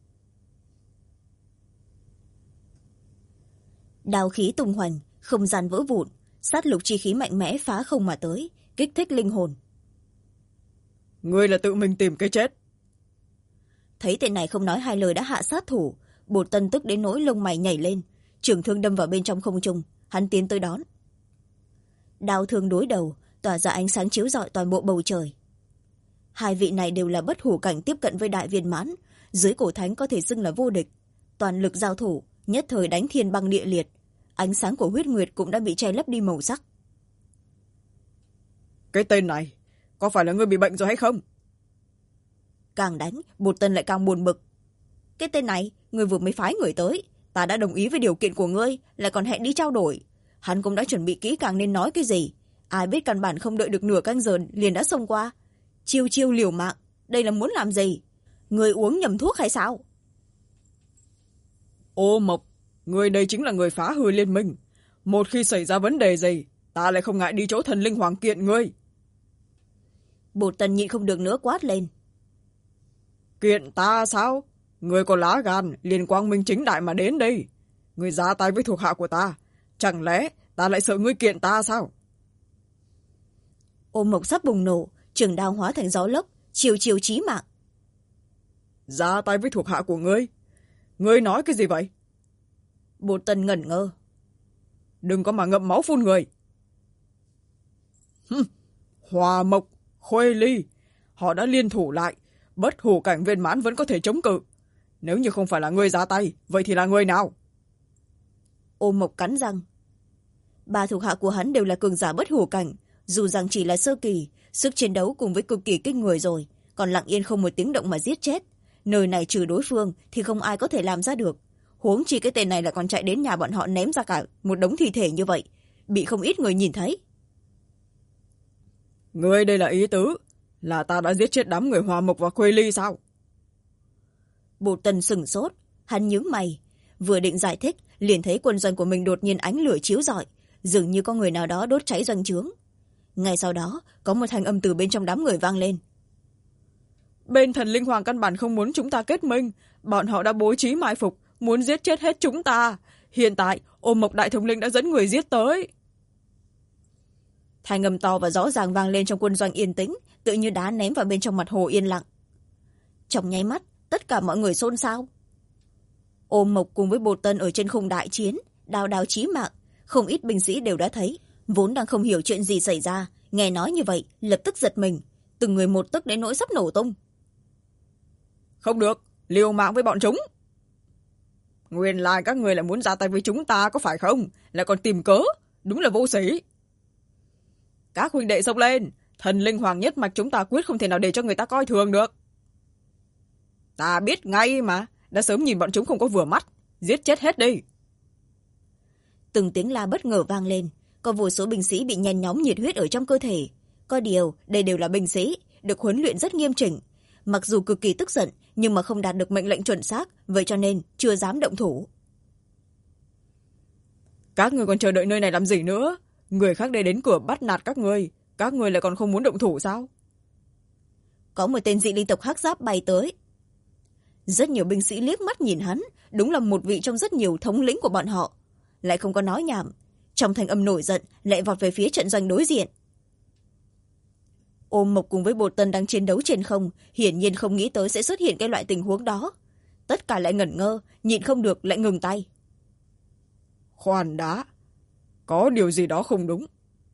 Đao khí tung hoành, không gian vỡ vụn, sát lục chi khí mạnh mẽ phá không mà tới, kích thích linh hồn. Ngươi là tự mình tìm cái chết. Thấy tên này không nói hai lời đã hạ sát thủ, Bột Tân tức đến nỗi lông mày nhảy lên, trường thương đâm vào bên trong không trung, hắn tiến tới đón. Đao thương đối đầu, tỏa ra ánh sáng chiếu rọi toàn bộ bầu trời. Hai vị này đều là bất hủ cảnh tiếp cận với đại viên mãn, dưới cổ thánh có thể xưng là vô địch, toàn lực giao thủ, nhất thời đánh thiên băng địa liệt, ánh sáng của huyết nguyệt cũng đã bị che lấp đi màu sắc. Cái tên này, có phải là ngươi bị bệnh rồi hay không? Càng đánh, Bột Tân lại càng buồn bực. Cái tên này, ngươi vừa mới phái người tới, ta đã đồng ý với điều kiện của ngươi, lại còn hẹn đi trao đổi. Hắn cũng đã chuẩn bị kỹ càng nên nói cái gì, ai biết căn bản không đợi được nửa canh giờ liền đã xông qua. Chiêu chiêu liều mạng, đây là muốn làm gì? Ngươi uống nhầm thuốc hay sao? Ô Mộc, ngươi đây chính là người phá hư liên minh. Một khi xảy ra vấn đề gì, ta lại không ngại đi chỗ thần linh hoàng kiện ngươi. Bột Tân nhịn không được nữa quát lên. Kiện ta sao? Ngươi có lá gan, liền quang minh chính đại mà đến đây. Ngươi ra tay với thuộc hạ của ta, chẳng lẽ ta lại sợ ngươi kiện ta sao? Ô Mộc sắp bùng nổ, trường đao hóa thành gió lốc, chiều chiều chí mạng. Ra tay với thuộc hạ của ngươi? Ngươi nói cái gì vậy? Bột Tân ngẩn ngơ. Đừng có mà ngậm máu phun người. Hòa Mộc, Khuê Ly, họ đã liên thủ lại, bất hủ cảnh viên mãn vẫn có thể chống cự. Nếu như không phải là ngươi ra tay, vậy thì là người nào? Ô Mộc cắn răng. 3 thuộc hạ của hắn đều là cường giả bất hủ cảnh, dù rằng chỉ là sơ kỳ, sức chiến đấu cùng với cực kỳ kinh người rồi, còn lặng yên không một tiếng động mà giết chết. Nơi này trừ đối phương thì không ai có thể làm ra được. Huống chi cái tên này là còn chạy đến nhà bọn họ ném ra cả một đống thi thể như vậy, bị không ít người nhìn thấy. Ngươi đây là ý tứ là ta đã giết chết đám người Hòa Mộc và Khuê Ly sao? Bột Tân sửng sốt, hắn nhướng mày, vừa định giải thích liền thấy quân doanh của mình đột nhiên ánh lửa chiếu rọi, dường như có người nào đó đốt cháy doanh trướng. Ngay sau đó có một thanh âm từ bên trong đám người vang lên. Bên thần linh hoàng căn bản không muốn chúng ta kết minh, bọn họ đã bố trí mai phục, muốn giết chết hết chúng ta. Hiện tại Ô Mộc đại thống linh đã dẫn người giết tới. Thanh âm to và rõ ràng vang lên trong quân doanh yên tĩnh, tự như đá ném vào bên trong mặt hồ yên lặng. Trong nháy mắt, tất cả mọi người xôn xao. Ôm Mộc cùng với Bột Tân ở trên khung đại chiến, đao đao chí mạng, không ít binh sĩ đều đã thấy, vốn đang không hiểu chuyện gì xảy ra, nghe nói như vậy lập tức giật mình, từng người một tức đến nỗi sắp nổ tung. Không được, liều mạng với bọn chúng. Nguyên lai các người lại muốn ra tay với chúng ta có phải không, lại còn tìm cớ, đúng là vô sĩ. Các huynh đệ xông lên, thần linh hoàng nhất mạch chúng ta quyết không thể nào để cho người ta coi thường được. Ta biết ngay mà, đã sớm nhìn bọn chúng không có vừa mắt, giết chết hết đi. Từng tiếng la bất ngờ vang lên, có vô số binh sĩ bị nhen nhóm nhiệt huyết ở trong cơ thể. Có điều đây đều là binh sĩ được huấn luyện rất nghiêm chỉnh, mặc dù cực kỳ tức giận nhưng mà không đạt được mệnh lệnh chuẩn xác, vậy cho nên chưa dám động thủ. Các người còn chờ đợi nơi này làm gì nữa? Người khác đây đến cửa bắt nạt các người lại còn không muốn động thủ sao? Có một tên dị linh tộc hắc giáp bay tới. Rất nhiều binh sĩ liếc mắt nhìn hắn, đúng là một vị trong rất nhiều thống lĩnh của bọn họ, lại không có nói nhảm, trong thanh âm nổi giận lại vọt về phía trận doanh đối diện. Ôm Mộc cùng với Bột Tân đang chiến đấu trên không, hiển nhiên không nghĩ tới sẽ xuất hiện cái loại tình huống đó. Tất cả lại ngẩn ngơ, nhịn không được lại ngừng tay. Khoan đã, có điều gì đó không đúng.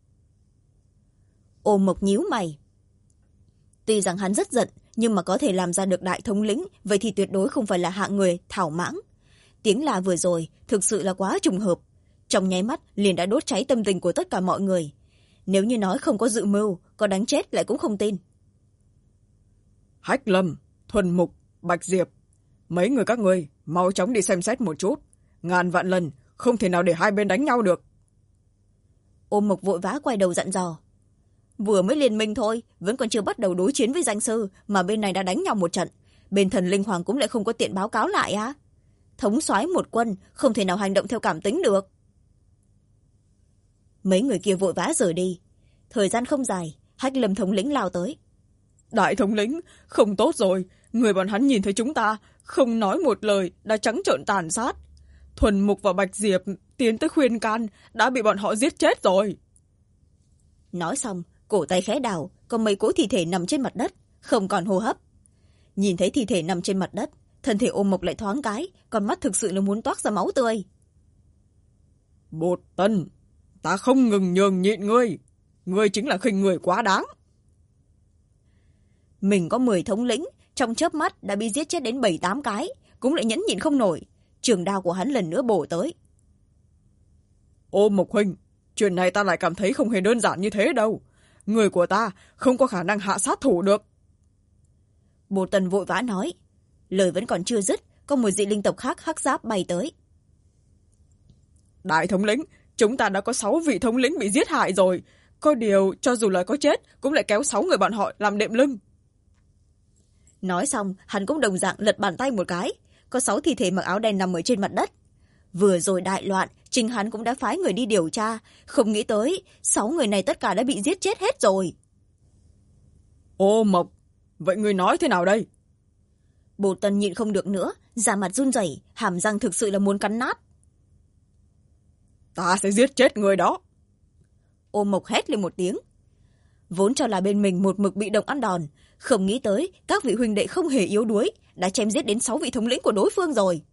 Ôm Mộc nhíu mày. Tuy rằng hắn rất giận, nhưng mà có thể làm ra được đại thống lĩnh, vậy thì tuyệt đối không phải là hạng người thảo mãng. Tiếng là vừa rồi thực sự là quá trùng hợp, trong nháy mắt liền đã đốt cháy tâm tình của tất cả mọi người. Nếu như nói không có dự mưu, có đánh chết lại cũng không tin. Hách Lâm, Thuần Mục, Bạch Diệp, mấy người các ngươi mau chóng đi xem xét một chút, ngàn vạn lần không thể nào để hai bên đánh nhau được. Ôm Mộc vội vã quay đầu dặn dò. Vừa mới liên minh thôi, vẫn còn chưa bắt đầu đối chiến với danh sư mà bên này đã đánh nhau một trận, bên thần linh hoàng cũng lại không có tiện báo cáo lại á. Thống soái một quân không thể nào hành động theo cảm tính được. Mấy người kia vội vã rời đi. Thời gian không dài, Hách Lâm thống lĩnh lao tới. Đại thống lĩnh, không tốt rồi, người bọn hắn nhìn thấy chúng ta không nói một lời đã trắng trợn tàn sát. Thuần Mục và Bạch Diệp tiến tới khuyên can, đã bị bọn họ giết chết rồi. Nói xong, cổ tay khẽ đảo, có mấy cỗ thi thể nằm trên mặt đất, không còn hô hấp. Nhìn thấy thi thể nằm trên mặt đất, thân thể Ôm Mộc lại thoáng cái, con mắt thực sự là muốn toát ra máu tươi. Bột Tân, ta không ngừng nhường nhịn ngươi chính là khinh người quá đáng. Mình có 10 thống lĩnh, trong chớp mắt đã bị giết chết đến 7-8 cái, cũng lại nhẫn nhịn không nổi. Trường đao của hắn lần nữa bổ tới. Ôm Mộc huynh, chuyện này ta lại cảm thấy không hề đơn giản như thế đâu. Người của ta không có khả năng hạ sát thủ được. Bột Tân vội vã nói. Lời vẫn còn chưa dứt, có một dị linh tộc khác hắc giáp bay tới. Đại thống lĩnh, chúng ta đã có 6 vị thống lĩnh bị giết hại rồi. Có điều, cho dù là có chết, cũng lại kéo 6 người bọn họ làm đệm lưng. Nói xong, hắn cũng đồng dạng lật bàn tay một cái. Có 6 thi thể mặc áo đen nằm ở trên mặt đất. Vừa rồi đại loạn, chính hắn cũng đã phái người đi điều tra. Không nghĩ tới, 6 người này tất cả đã bị giết chết hết rồi. Ô Mộc, vậy ngươi nói thế nào đây? Bột Tân nhịn không được nữa, da mặt run rẩy, hàm răng thực sự là muốn cắn nát. Ta sẽ giết chết người đó. Ôm Mộc hét lên một tiếng. Vốn cho là bên mình một mực bị động ăn đòn, không nghĩ tới các vị huynh đệ không hề yếu đuối, đã chém giết đến 6 vị thống lĩnh của đối phương rồi.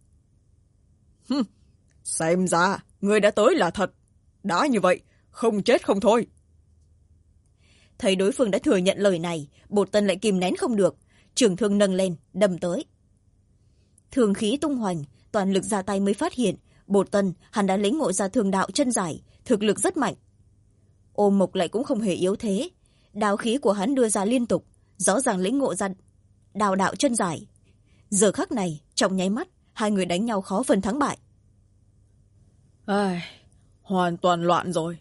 Xem ra người đã tới là thật. Đã như vậy, không chết không thôi. Thấy đối phương đã thừa nhận lời này, Bột Tân lại kìm nén không được, trường thương nâng lên đâm tới. Thương khí tung hoành, toàn lực ra tay mới phát hiện Bột Tân hắn đã lĩnh ngộ ra thương đạo chân giải, thực lực rất mạnh. Ôm Mộc lại cũng không hề yếu thế, đao khí của hắn đưa ra liên tục, rõ ràng lĩnh ngộ ra đao đạo chân giải. Giờ khắc này, trong nháy mắt, hai người đánh nhau khó phân thắng bại. Hoàn toàn loạn rồi.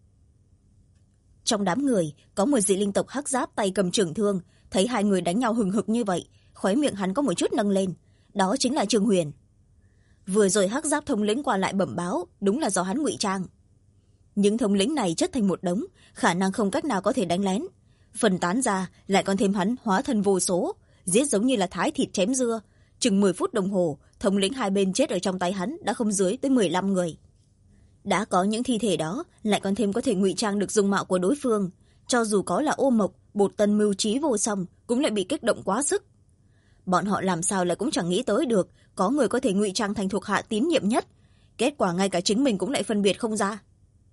Trong đám người có một dị linh tộc hắc giáp tay cầm trường thương, thấy hai người đánh nhau hừng hực như vậy, khóe miệng hắn có một chút nâng lên, đó chính là Trương Huyền. Vừa rồi hắc giáp thống lĩnh qua lại bẩm báo, đúng là do hắn ngụy trang. Những thống lĩnh này chất thành một đống, khả năng không cách nào có thể đánh lén, phần tán ra lại còn thêm hắn hóa thân vô số, giết giống như là thái thịt chém dưa. Chừng 10 phút đồng hồ, thống lĩnh hai bên chết ở trong tay hắn đã không dưới tới 15 người. đã có những thi thể đó, lại còn thêm có thể ngụy trang được dung mạo của đối phương. Cho dù có là Ô Mộc, Bột Tân mưu trí vô song, cũng lại bị kích động quá sức. Bọn họ làm sao lại cũng chẳng nghĩ tới được có người có thể ngụy trang thành thuộc hạ tín nhiệm nhất. Kết quả ngay cả chính mình cũng lại phân biệt không ra.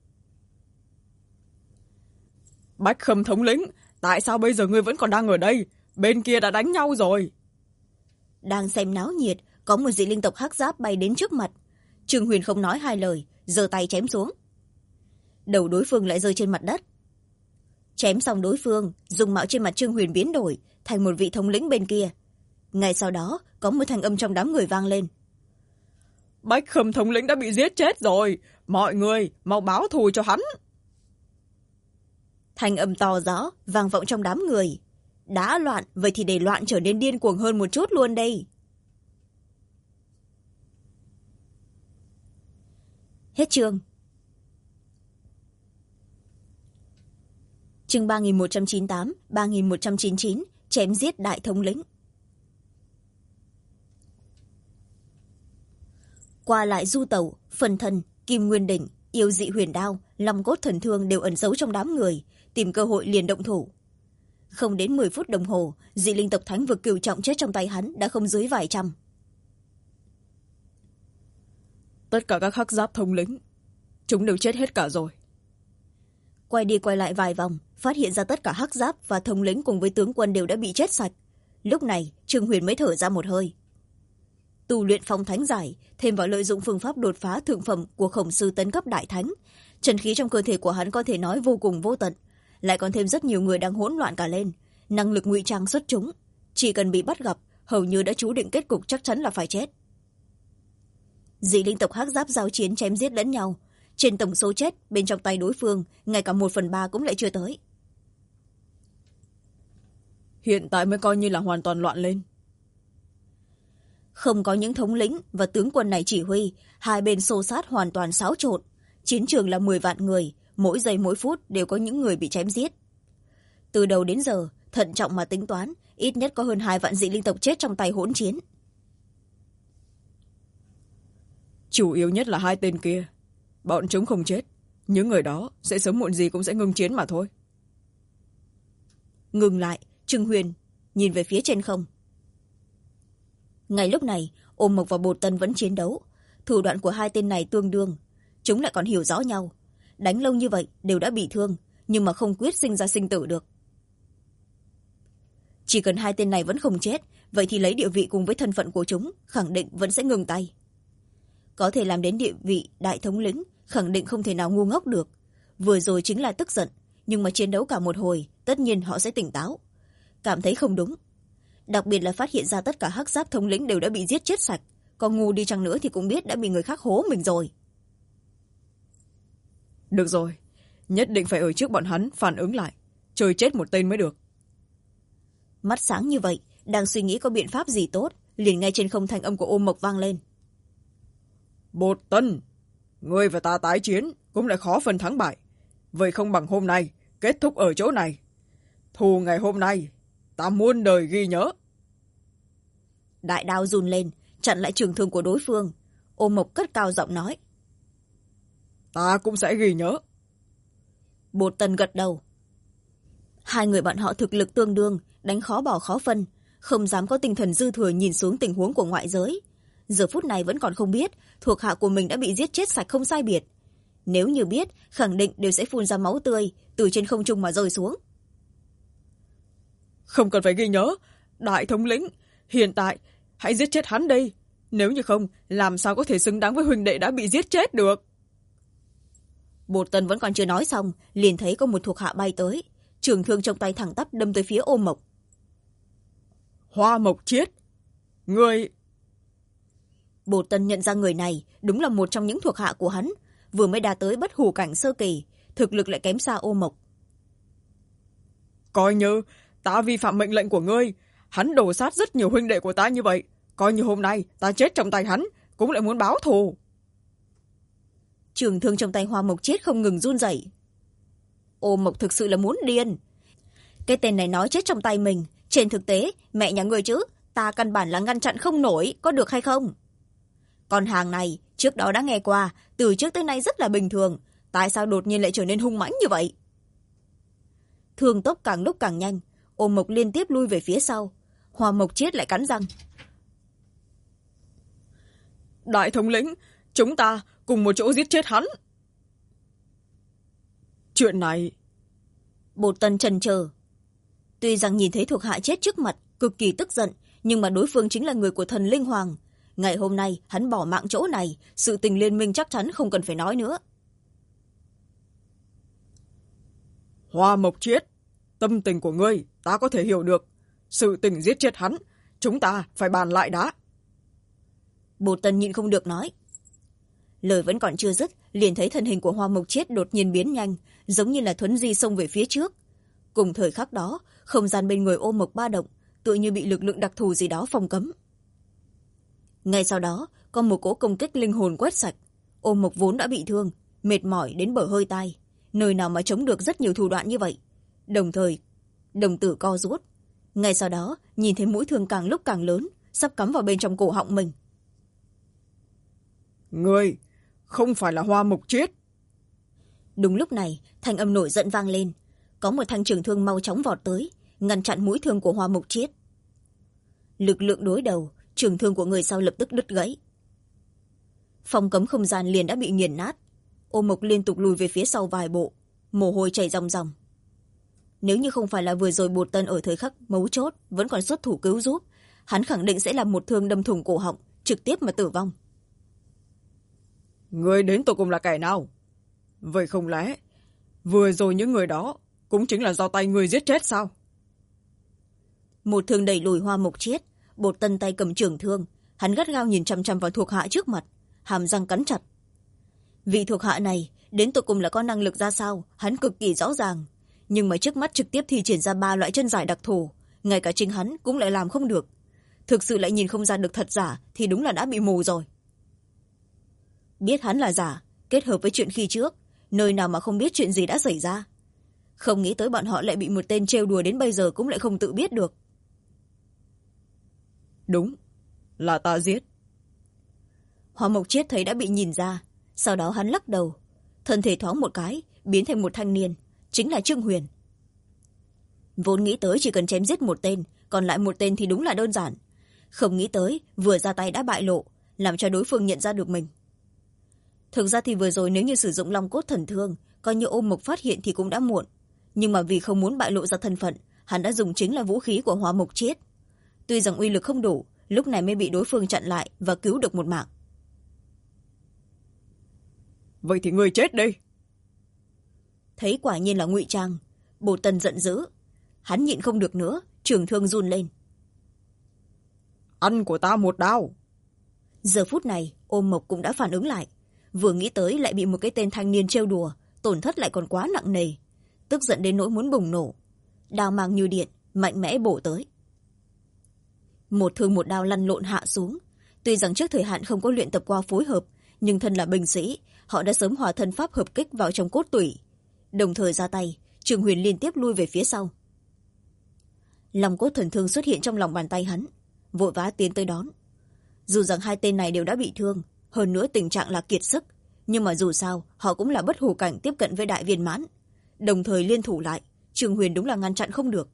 Bách Khâm thống lĩnh, tại sao bây giờ ngươi vẫn còn đang ở đây? Bên kia đã đánh nhau rồi. Đang xem náo nhiệt, có một dị linh tộc hắc giáp bay đến trước mặt. Trương Huyền không nói hai lời, giơ tay chém xuống. Đầu đối phương lại rơi trên mặt đất. Chém xong đối phương, dung mạo trên mặt Trương Huyền biến đổi thành một vị thống lĩnh bên kia. Ngay sau đó có một thanh âm trong đám người vang lên. Bách Khâm thống lĩnh đã bị giết chết rồi, mọi người mau báo thù cho hắn. Thanh âm to rõ vang vọng trong đám người. Đã loạn, vậy thì để loạn trở nên điên cuồng hơn một chút luôn đây. Hết chương. Chương 3198, 3199, chém giết đại thống lĩnh. Qua lại du tẩu, phần thân, kim nguyên đỉnh, yêu dị huyền đao, long cốt thần thương đều ẩn giấu trong đám người, tìm cơ hội liền động thủ. Không đến 10 phút đồng hồ, dị linh tộc thánh vực cửu trọng chết trong tay hắn đã không dưới vài trăm. Tất cả các hắc giáp thống lĩnh, chúng đều chết hết cả rồi. Quay đi quay lại vài vòng, phát hiện ra tất cả hắc giáp và thống lĩnh cùng với tướng quân đều đã bị chết sạch. Lúc này Trương Huyền mới thở ra một hơi. Tu luyện phong thánh giải, thêm vào lợi dụng phương pháp đột phá thượng phẩm của khổng sư tấn cấp đại thánh, chân khí trong cơ thể của hắn có thể nói vô cùng vô tận, lại còn thêm rất nhiều người đang hỗn loạn cả lên, năng lực ngụy trang xuất chúng, chỉ cần bị bắt gặp hầu như đã chú định kết cục chắc chắn là phải chết. Dị linh tộc hắc giáp giao chiến chém giết lẫn nhau, trên tổng số chết bên trong tay đối phương ngay cả 1/3 cũng lại chưa tới. Hiện tại mới coi như là hoàn toàn loạn lên. Không có những thống lĩnh và tướng quân này chỉ huy, hai bên xô sát hoàn toàn xáo trộn. Chiến trường là 10 vạn người, mỗi giây mỗi phút đều có những người bị chém giết. Từ đầu đến giờ, thận trọng mà tính toán, ít nhất có hơn 2 vạn dị linh tộc chết trong tay hỗn chiến. Chủ yếu nhất là hai tên kia. Bọn chúng không chết, những người đó sẽ sớm muộn gì cũng sẽ ngưng chiến mà thôi. Ngừng lại, Trương Huyền nhìn về phía trên không. Ngay lúc này, Ô Mộc và Bột Tân vẫn chiến đấu. Thủ đoạn của hai tên này tương đương. Chúng lại còn hiểu rõ nhau. Đánh lâu như vậy đều đã bị thương, nhưng mà không quyết sinh ra sinh tử được. Chỉ cần hai tên này vẫn không chết, vậy thì lấy địa vị cùng với thân phận của chúng, khẳng định vẫn sẽ ngừng tay. Có thể làm đến địa vị đại thống lĩnh, khẳng định không thể nào ngu ngốc được. Vừa rồi chính là tức giận, nhưng mà chiến đấu cả một hồi, tất nhiên họ sẽ tỉnh táo. Cảm thấy không đúng. Đặc biệt là phát hiện ra tất cả hắc giáp thống lĩnh đều đã bị giết chết sạch. Còn ngu đi chăng nữa thì cũng biết đã bị người khác hố mình rồi. Được rồi, nhất định phải ở trước bọn hắn phản ứng lại. Chơi chết một tên mới được. Mắt sáng như vậy, đang suy nghĩ có biện pháp gì tốt, liền ngay trên không thanh âm của Ô Mộc vang lên. Bột Tân, ngươi và ta tái chiến cũng lại khó phân thắng bại. Vậy không bằng hôm nay kết thúc ở chỗ này. Thù ngày hôm nay ta muôn đời ghi nhớ. Đại đao run lên, chặn lại trường thương của đối phương. Ô Mộc cất cao giọng nói. Ta cũng sẽ ghi nhớ. Bột Tân gật đầu. Hai người bọn họ thực lực tương đương, đánh khó bỏ khó phân, không dám có tinh thần dư thừa nhìn xuống tình huống của ngoại giới. Giờ phút này vẫn còn không biết thuộc hạ của mình đã bị giết chết sạch không sai biệt. Nếu như biết, khẳng định đều sẽ phun ra máu tươi từ trên không trung mà rơi xuống. Không cần phải ghi nhớ, đại thống lĩnh, hiện tại hãy giết chết hắn đây. Nếu như không, làm sao có thể xứng đáng với huynh đệ đã bị giết chết được. Bột Tân vẫn còn chưa nói xong, liền thấy có một thuộc hạ bay tới, trường thương trong tay thẳng tắp đâm tới phía Ô Mộc. Hoa Mộc Chiết, người... Bột Tân nhận ra người này đúng là một trong những thuộc hạ của hắn, vừa mới đạt tới bất hủ cảnh sơ kỳ, thực lực lại kém xa Ô Mộc. Coi như ta vi phạm mệnh lệnh của ngươi, hắn đổ sát rất nhiều huynh đệ của ta như vậy, coi như hôm nay ta chết trong tay hắn cũng lại muốn báo thù. Trường thương trong tay Hoa Mộc Chiết không ngừng run rẩy. Ô Mộc thực sự là muốn điên. Cái tên này nói chết trong tay mình, trên thực tế mẹ nhà ngươi chứ, ta căn bản là ngăn chặn không nổi, có được hay không? Con hàng này trước đó đã nghe qua, từ trước tới nay rất là bình thường, tại sao đột nhiên lại trở nên hung mãnh như vậy? Thương tốc càng lúc càng nhanh, Ôm Mộc liên tiếp lui về phía sau. Hoa Mộc Chiết lại cắn răng. Đại thống lĩnh, chúng ta cùng một chỗ giết chết hắn. Chuyện này... Bột Tân chần chờ. Tuy rằng nhìn thấy thuộc hạ chết trước mặt, cực kỳ tức giận, nhưng mà đối phương chính là người của thần Linh Hoàng. Ngày hôm nay, hắn bỏ mạng chỗ này, sự tình liên minh chắc chắn không cần phải nói nữa. Hoa Mộc Chiết, tâm tình của ngươi ta có thể hiểu được. Sự tình giết chết hắn, chúng ta phải bàn lại đã. Bột Tân nhịn không được nói. Lời vẫn còn chưa dứt, liền thấy thân hình của Hoa Mộc Chiết đột nhiên biến nhanh, giống như là thuấn di xông về phía trước. Cùng thời khắc đó, không gian bên người Ôm Mộc ba động, tựa như bị lực lượng đặc thù gì đó phong cấm. Ngay sau đó, có một cỗ công kích linh hồn quét sạch. Ôm Mộc vốn đã bị thương, mệt mỏi đến bở hơi tai, nơi nào mà chống được rất nhiều thủ đoạn như vậy. Đồng thời, đồng tử co rút. Ngay sau đó, nhìn thấy mũi thương càng lúc càng lớn, sắp cắm vào bên trong cổ họng mình. Ngươi không phải là Hoa Mộc Chiết. Đúng lúc này, thanh âm nổi giận vang lên. Có một thanh trường thương mau chóng vọt tới, ngăn chặn mũi thương của Hoa Mộc Chiết. Lực lượng đối đầu, trường thương của người sau lập tức đứt gãy. Phòng cấm không gian liền đã bị nghiền nát. Ôm Mộc liên tục lùi về phía sau vài bộ, mồ hôi chảy ròng ròng. Nếu như không phải là vừa rồi Bột Tân ở thời khắc mấu chốt vẫn còn xuất thủ cứu giúp, hắn khẳng định sẽ làm một thương đâm thủng cổ họng, trực tiếp mà tử vong. Ngươi đến tột cùng là kẻ nào? Vậy không lẽ vừa rồi những người đó cũng chính là do tay ngươi giết chết sao? Một thương đẩy lùi Hoa Mộc Chiết. Bột Tân tay cầm trường thương, hắn gắt gao nhìn chằm chằm vào thuộc hạ trước mặt, hàm răng cắn chặt. Vị thuộc hạ này đến tột cùng là có năng lực ra sao, hắn cực kỳ rõ ràng, nhưng mà trước mắt trực tiếp thi triển ra 3 loại chân giải đặc thù, ngay cả chính hắn cũng lại làm không được. Thực sự lại nhìn không ra được thật giả thì đúng là đã bị mù rồi. Biết hắn là giả, kết hợp với chuyện khi trước, nơi nào mà không biết chuyện gì đã xảy ra. Không nghĩ tới bọn họ lại bị một tên trêu đùa đến bây giờ cũng lại không tự biết được. Đúng, là ta giết. Hoa Mộc Chiết thấy đã bị nhìn ra, sau đó hắn lắc đầu, thân thể thoáng một cái, biến thành một thanh niên, chính là Trương Huyền. Vốn nghĩ tới chỉ cần chém giết một tên, còn lại một tên thì đúng là đơn giản. Không nghĩ tới, vừa ra tay đã bại lộ, làm cho đối phương nhận ra được mình. Thực ra thì vừa rồi nếu như sử dụng Long Cốt Thần Thương, coi như Ôm Mộc phát hiện thì cũng đã muộn. Nhưng mà vì không muốn bại lộ ra thân phận, hắn đã dùng chính là vũ khí của Hoa Mộc Chiết. Tuy rằng uy lực không đủ, lúc này mới bị đối phương chặn lại và cứu được một mạng. Vậy thì ngươi chết đi. Thấy quả nhiên là ngụy trang, Bột Tân giận dữ. Hắn nhịn không được nữa, trường thương run lên. Ăn của ta một đao. Giờ phút này, Ôm Mộc cũng đã phản ứng lại. Vừa nghĩ tới lại bị một cái tên thanh niên trêu đùa, tổn thất lại còn quá nặng nề. Tức giận đến nỗi muốn bùng nổ. Đao mang như điện, mạnh mẽ bổ tới. Một thương một đao lăn lộn hạ xuống. Tuy rằng trước thời hạn không có luyện tập qua phối hợp, nhưng thân là binh sĩ, họ đã sớm hòa thân pháp hợp kích vào trong cốt tủy. Đồng thời ra tay, Trường Huyền liên tiếp lui về phía sau. Long Cốt Thần Thương xuất hiện trong lòng bàn tay hắn, vội vã tiến tới đón. Dù rằng hai tên này đều đã bị thương, hơn nữa tình trạng là kiệt sức, nhưng mà dù sao họ cũng là bất hủ cảnh tiếp cận với đại viên mãn. Đồng thời liên thủ lại, Trường Huyền đúng là ngăn chặn không được.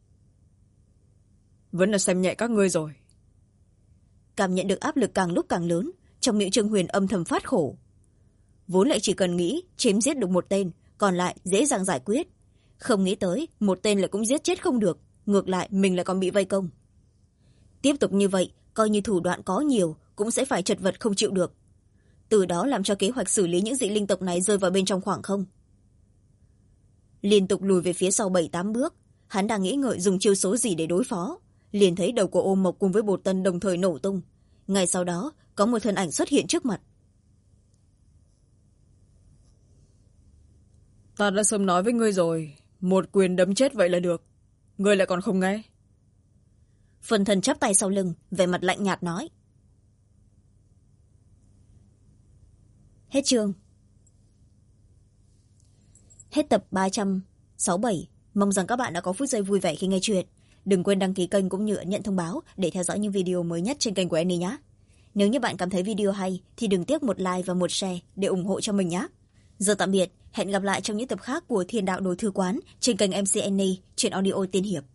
Vẫn là xem nhẹ các ngươi rồi. Cảm nhận được áp lực càng lúc càng lớn, trong miệng Trường Huyền âm thầm phát khổ. Vốn lại chỉ cần nghĩ chém giết được một tên, còn lại dễ dàng giải quyết. Không nghĩ tới một tên lại cũng giết chết không được, ngược lại mình lại còn bị vây công. Tiếp tục như vậy, coi như thủ đoạn có nhiều cũng sẽ phải chật vật không chịu được. Từ đó làm cho kế hoạch xử lý những dị linh tộc này rơi vào bên trong khoảng không. Liên tục lùi về phía sau 7-8 bước, hắn đang nghĩ ngợi dùng chiêu số gì để đối phó, liền thấy đầu của Ôm Mộc cùng với Bột Tân đồng thời nổ tung. Ngay sau đó có một thân ảnh xuất hiện trước mặt. Ta đã sớm nói với ngươi rồi, một quyền đấm chết vậy là được. Ngươi lại còn không nghe. Phần thân chắp tay sau lưng, vẻ mặt lạnh nhạt nói. Hết chương. Hết tập 367. Mong rằng các bạn đã có phút giây vui vẻ khi nghe chuyện. Đừng quên đăng ký kênh cũng như ấn nhận thông báo để theo dõi những video mới nhất trên kênh của Annie nhé. Nếu như bạn cảm thấy video hay thì đừng tiếc một like và một share để ủng hộ cho mình nhé. Giờ tạm biệt, hẹn gặp lại trong những tập khác của Thiên Đạo Đồ Thư Quán trên kênh MC Annie, truyện audio tiên hiệp.